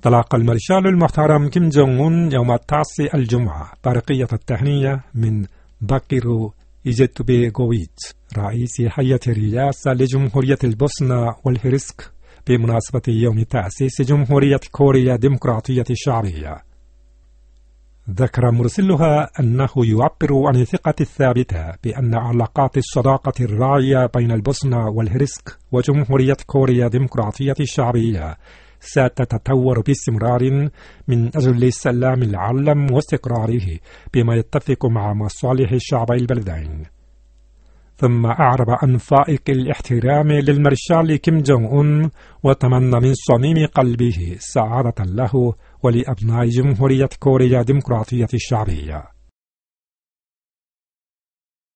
تلقى المارشال المحترم كيم جونغ أون يوم التاسع الجمعة برقية التهنئة من باكيرو إيزيتبيغوفيتش رئيس هيئة الرئاسة لجمهورية البوسنة والهرسك بمناسبة يوم تأسيس جمهورية كوريا الديمقراطية الشعبية. ذكر مرسلها أنه يعبر عن الثقة الثابتة بأن علاقات الصداقة الراعية بين البوسنة والهرسك وجمهورية كوريا الديمقراطية الشعبية ستتطور باستمرار من أجل السلام العالم واستقراره بما يتفق مع مصالح الشعبي البلدين. ثم أعرب عن فائق الاحترام للمارشال كيم جونغ أون وتمنى من صميم قلبه السعادة له ولأبناء جمهورية كوريا الديمقراطية الشعبية.